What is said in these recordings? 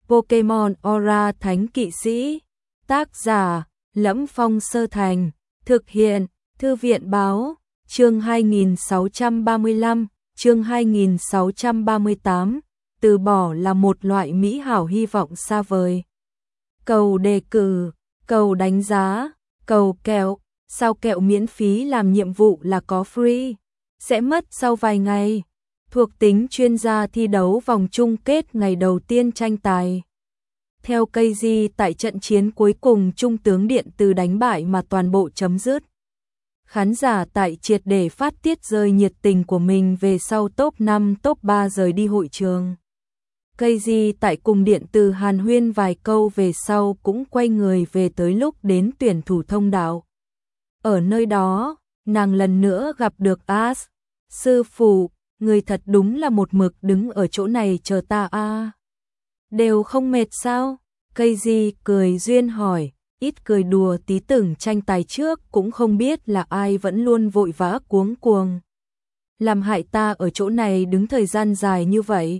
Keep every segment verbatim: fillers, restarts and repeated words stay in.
Pokemon Aura Thánh Kỵ Sĩ. Tác giả: Lẫm Phong Sơ Thành. Thực hiện: Thư viện báo. Chương hai nghìn sáu trăm ba mươi lăm, chương hai nghìn sáu trăm ba mươi tám. Từ bỏ là một loại mỹ hảo hy vọng xa vời. Cầu đề cử, cầu đánh giá, cầu kẹo. Sao kẹo miễn phí làm nhiệm vụ là có free? Sẽ mất sau vài ngày. Thuộc tính chuyên gia thi đấu vòng chung kết ngày đầu tiên tranh tài. Theo ca giê, tại trận chiến cuối cùng Trung tướng Điện Từ đánh bại mà toàn bộ chấm dứt. Khán giả tại triệt để phát tiết rơi nhiệt tình của mình về sau top năm top ba rời đi hội trường. ca giê tại cùng Điện Từ hàn huyên vài câu về sau cũng quay người về tới lúc đến tuyển thủ thông đạo. Ở nơi đó, nàng lần nữa gặp được Ash. Sư phụ, người thật đúng là một mực đứng ở chỗ này chờ ta a. À. Đều không mệt sao? ca giê cười duyên hỏi, ít cười đùa tí tưởng tranh tài trước cũng không biết là ai vẫn luôn vội vã cuống cuồng. Làm hại ta ở chỗ này đứng thời gian dài như vậy.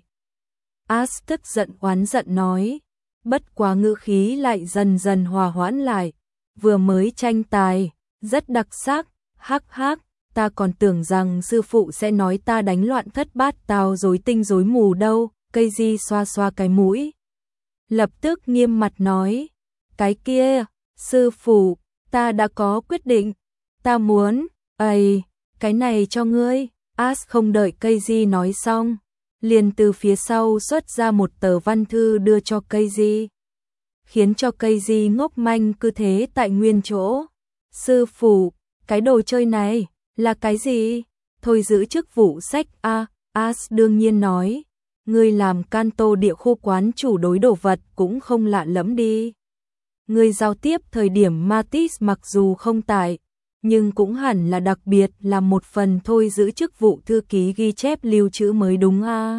Ash tức giận oán giận nói, bất quá ngữ khí lại dần dần hòa hoãn lại. Vừa mới tranh tài, rất đặc sắc, hắc hắc, ta còn tưởng rằng sư phụ sẽ nói ta đánh loạn thất bát tao rối tinh rối mù đâu. ca giê xoa xoa cái mũi. Lập tức nghiêm mặt nói, cái kia, sư phụ, ta đã có quyết định, ta muốn, ây, cái này cho ngươi. Ash không đợi ca giê nói xong, liền từ phía sau xuất ra một tờ văn thư đưa cho ca giê. Khiến cho ca giê ngốc manh cứ thế tại nguyên chỗ. Sư phụ, cái đồ chơi này, là cái gì? Thôi giữ chức vụ sách a. À, Ash đương nhiên nói, ngươi làm Kanto địa khu quán chủ đối đồ vật cũng không lạ lẫm đi. Ngươi giao tiếp thời điểm Matisse mặc dù không tại, nhưng cũng hẳn là đặc biệt là một phần thôi giữ chức vụ thư ký ghi chép lưu trữ mới đúng a. À.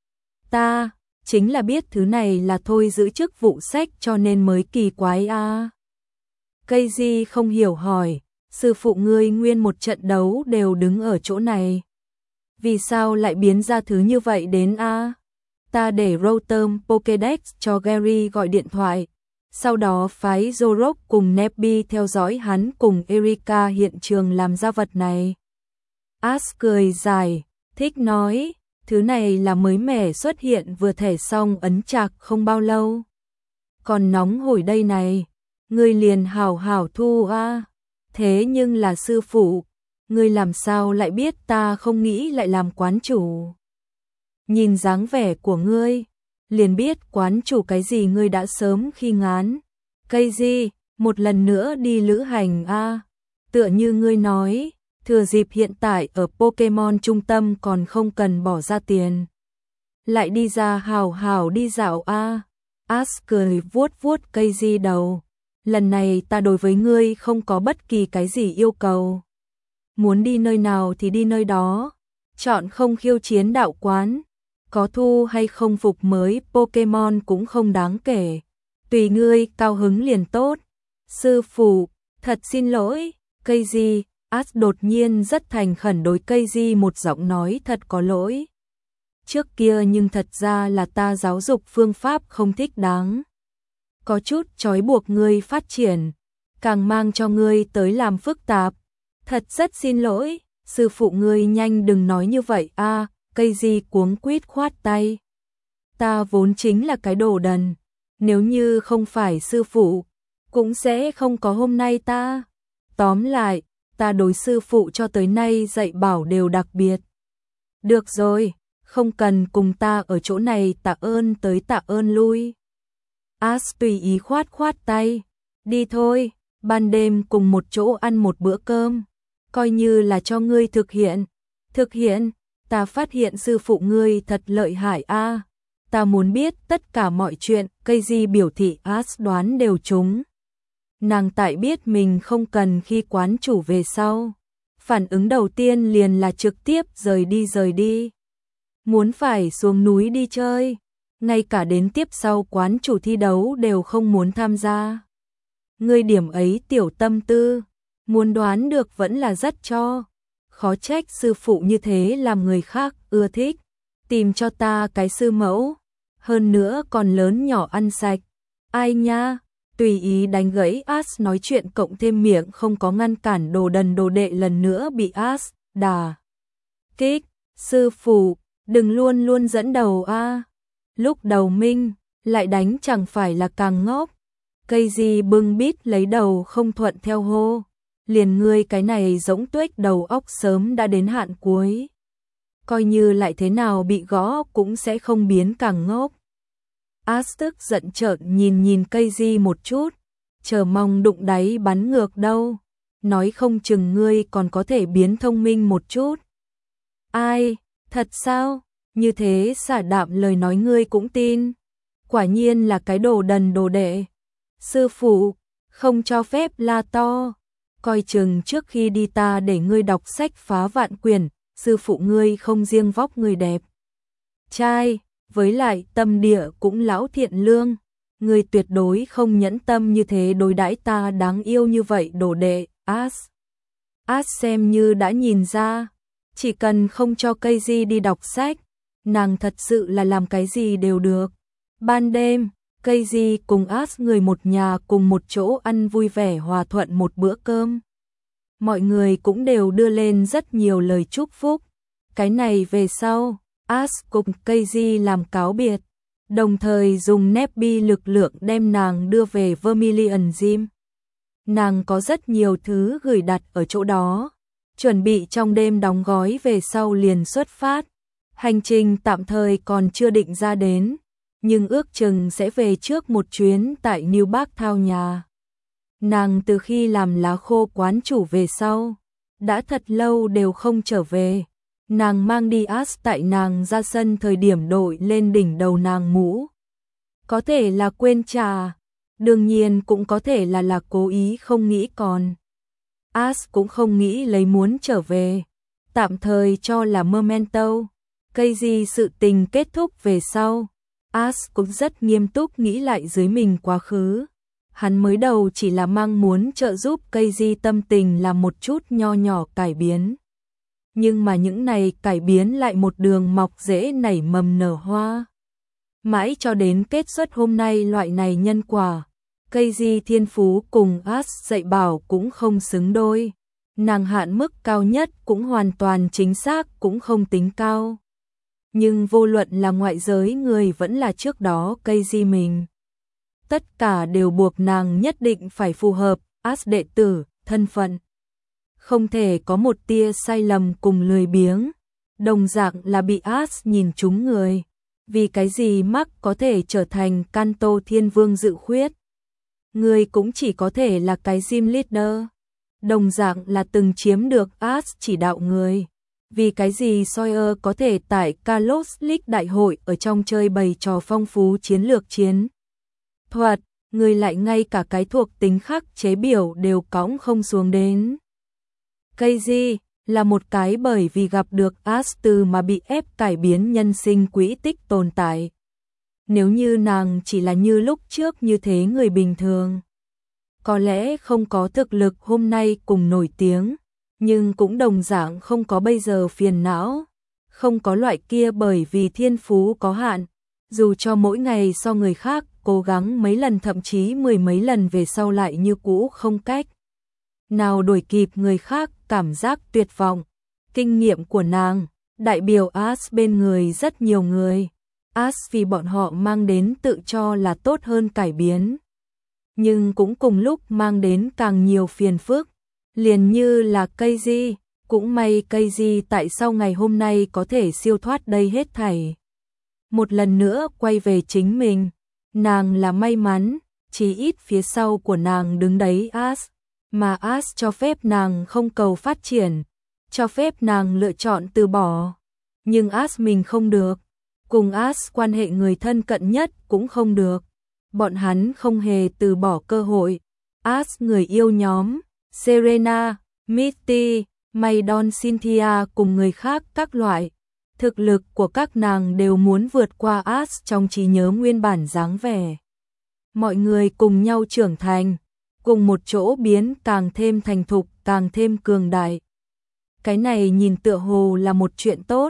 Ta, chính là biết thứ này là thôi giữ chức vụ sách cho nên mới kỳ quái a. À. ca giê không hiểu hỏi, sư phụ ngươi nguyên một trận đấu đều đứng ở chỗ này. Vì sao lại biến ra thứ như vậy đến a? À? Ta để Rotom Pokédex cho Gary gọi điện thoại. Sau đó phái Zorok cùng Nebby theo dõi hắn cùng Erika hiện trường làm ra vật này. Ash cười dài, thích nói, thứ này là mới mẻ xuất hiện vừa thẻ xong ấn chạc không bao lâu. Còn nóng hổi đây này, ngươi liền hào hào thu a. À. Thế nhưng là sư phụ, ngươi làm sao lại biết ta không nghĩ lại làm quán chủ? Nhìn dáng vẻ của ngươi, liền biết quán chủ cái gì ngươi đã sớm khi ngán. ca giê, một lần nữa đi lữ hành a. À. Tựa như ngươi nói, thừa dịp hiện tại ở Pokemon trung tâm còn không cần bỏ ra tiền. Lại đi ra hào hào đi dạo a. À. Ash cười vuốt vuốt ca giê đầu. Lần này ta đối với ngươi không có bất kỳ cái gì yêu cầu. Muốn đi nơi nào thì đi nơi đó. Chọn không khiêu chiến đạo quán. Có thu hay không phục mới Pokemon cũng không đáng kể. Tùy ngươi cao hứng liền tốt. Sư phụ, thật xin lỗi. ca giê, Ash đột nhiên rất thành khẩn đối ca giê một giọng nói thật có lỗi. Trước kia nhưng thật ra là ta giáo dục phương pháp không thích đáng. Có chút trói buộc ngươi phát triển, càng mang cho ngươi tới làm phức tạp. Thật rất xin lỗi, sư phụ ngươi nhanh đừng nói như vậy a. À, ca giê cuống quýt khoát tay. Ta vốn chính là cái đồ đần, nếu như không phải sư phụ, cũng sẽ không có hôm nay ta. Tóm lại, ta đối sư phụ cho tới nay dạy bảo đều đặc biệt. Được rồi, không cần cùng ta ở chỗ này tạ ơn tới tạ ơn lui. Ash tùy ý khoát khoát tay, đi thôi, ban đêm cùng một chỗ ăn một bữa cơm, coi như là cho ngươi thực hiện. Thực hiện, ta phát hiện sư phụ ngươi thật lợi hại a. À. Ta muốn biết tất cả mọi chuyện, ca giê biểu thị Ash đoán đều trúng. Nàng tại biết mình không cần khi quán chủ về sau. Phản ứng đầu tiên liền là trực tiếp rời đi rời đi. Muốn phải xuống núi đi chơi. Ngay cả đến tiếp sau quán chủ thi đấu đều không muốn tham gia. Ngươi điểm ấy tiểu tâm tư, muốn đoán được vẫn là rất cho. Khó trách sư phụ như thế làm người khác ưa thích. Tìm cho ta cái sư mẫu. hơn nữa còn lớn nhỏ ăn sạch. Ai nha, tùy ý đánh gãy As nói chuyện cộng thêm miệng không có ngăn cản đồ đần đồ đệ lần nữa bị As đà kích. Sư phụ, đừng luôn luôn dẫn đầu a. Lúc đầu Minh lại đánh chẳng phải là càng ngốc. Cây gì bưng bít lấy đầu không thuận theo hô. Liền ngươi cái này giống tuếch đầu óc sớm đã đến hạn cuối. Coi như lại thế nào bị gõ cũng sẽ không biến càng ngốc. As tức giận trợn nhìn nhìn cây di một chút, chờ mong đụng đáy bắn ngược đâu. Nói không chừng ngươi còn có thể biến thông minh một chút. Ai, thật sao? Như thế xả đạm lời nói ngươi cũng tin. Quả nhiên là cái đồ đần đồ đệ. Sư phụ, không cho phép la to. Coi chừng trước khi đi ta để ngươi đọc sách phá vạn quyển. Sư phụ ngươi không riêng vóc người đẹp trai, với lại tâm địa cũng lão thiện lương. Ngươi tuyệt đối không nhẫn tâm như thế đối đãi ta đáng yêu như vậy đồ đệ. As As xem như đã nhìn ra, chỉ cần không cho cây di đi đọc sách, nàng thật sự là làm cái gì đều được. Ban đêm, cây di cùng As người một nhà cùng một chỗ ăn vui vẻ hòa thuận một bữa cơm. Mọi người cũng đều đưa lên rất nhiều lời chúc phúc. Cái này về sau, As cùng cây di làm cáo biệt, đồng thời dùng nép bi lực lượng đem nàng đưa về Vermilion Gym. Nàng có rất nhiều thứ gửi đặt ở chỗ đó, chuẩn bị trong đêm đóng gói về sau liền xuất phát. Hành trình tạm thời còn chưa định ra đến, nhưng ước chừng sẽ về trước một chuyến tại New Park Thao nhà. Nàng từ khi làm lá khô quán chủ về sau, đã thật lâu đều không trở về. Nàng mang đi As tại nàng ra sân thời điểm đội lên đỉnh đầu nàng mũ. Có thể là quên trả, đương nhiên cũng có thể là là cố ý không nghĩ còn. As cũng không nghĩ lấy muốn trở về, tạm thời cho là memento. Cây gì sự tình kết thúc về sau, As cũng rất nghiêm túc nghĩ lại dưới mình quá khứ. Hắn mới đầu chỉ là mang muốn trợ giúp cây di tâm tình làm một chút nho nhỏ cải biến. Nhưng mà những này cải biến lại một đường mọc rễ nảy mầm nở hoa. Mãi cho đến kết xuất hôm nay loại này nhân quả, cây di thiên phú cùng As dạy bảo cũng không xứng đôi. Nàng hạn mức cao nhất cũng hoàn toàn chính xác cũng không tính cao. Nhưng vô luận là ngoại giới người vẫn là trước đó cây di mình. Tất cả đều buộc nàng nhất định phải phù hợp, As đệ tử, thân phận. Không thể có một tia sai lầm cùng lười biếng, đồng dạng là bị As nhìn trúng người. Vì cái gì mắc có thể trở thành Kanto Thiên Vương dự khuyết. Người cũng chỉ có thể là cái gym leader. Đồng dạng là từng chiếm được As chỉ đạo người. Vì cái gì Sawyer có thể tại Kalos League đại hội ở trong chơi bày trò phong phú chiến lược chiến thuật, người lại ngay cả cái thuộc tính khắc chế biểu đều cõng không xuống đến. Cây di là một cái bởi vì gặp được As từ mà bị ép cải biến nhân sinh quỹ tích tồn tại. Nếu như nàng chỉ là như lúc trước như thế người bình thường, có lẽ không có thực lực hôm nay cùng nổi tiếng, nhưng cũng đồng dạng không có bây giờ phiền não, không có loại kia bởi vì thiên phú có hạn, dù cho mỗi ngày so người khác cố gắng mấy lần thậm chí mười mấy lần về sau lại như cũ không cách nào đuổi kịp người khác cảm giác tuyệt vọng. Kinh nghiệm của nàng, đại biểu As bên người rất nhiều người. As vì bọn họ mang đến tự cho là tốt hơn cải biến. Nhưng cũng cùng lúc mang đến càng nhiều phiền phức. Liền như là cây di, cũng may cây di tại sao ngày hôm nay có thể siêu thoát đây hết thảy. Một lần nữa quay về chính mình, nàng là may mắn, chỉ ít phía sau của nàng đứng đấy As. Mà As cho phép nàng không cầu phát triển, cho phép nàng lựa chọn từ bỏ. Nhưng As mình không được, cùng As quan hệ người thân cận nhất cũng không được. Bọn hắn không hề từ bỏ cơ hội. As người yêu nhóm, Serena, Mitty, Maidon Cynthia cùng người khác các loại. Thực lực của các nàng đều muốn vượt qua As trong trí nhớ nguyên bản dáng vẻ. Mọi người cùng nhau trưởng thành, cùng một chỗ biến càng thêm thành thục, càng thêm cường đại. Cái này nhìn tựa hồ là một chuyện tốt,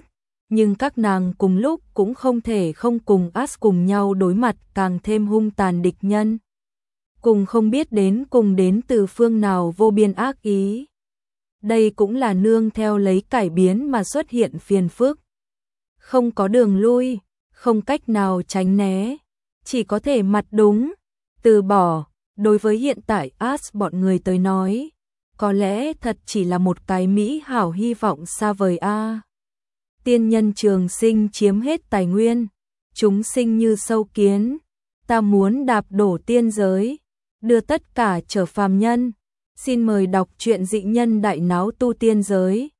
nhưng các nàng cùng lúc cũng không thể không cùng As cùng nhau đối mặt càng thêm hung tàn địch nhân. Cùng không biết đến cùng đến từ phương nào vô biên ác ý. Đây cũng là nương theo lấy cải biến mà xuất hiện phiền phức. Không có đường lui, không cách nào tránh né, chỉ có thể mặt đúng, từ bỏ. Đối với hiện tại As bọn người tới nói, có lẽ thật chỉ là một cái mỹ hảo hy vọng xa vời a. Tiên nhân trường sinh chiếm hết tài nguyên, chúng sinh như sâu kiến, ta muốn đạp đổ tiên giới, đưa tất cả trở phàm nhân. Xin mời đọc truyện Dị Nhân Đại Náo Tu Tiên Giới.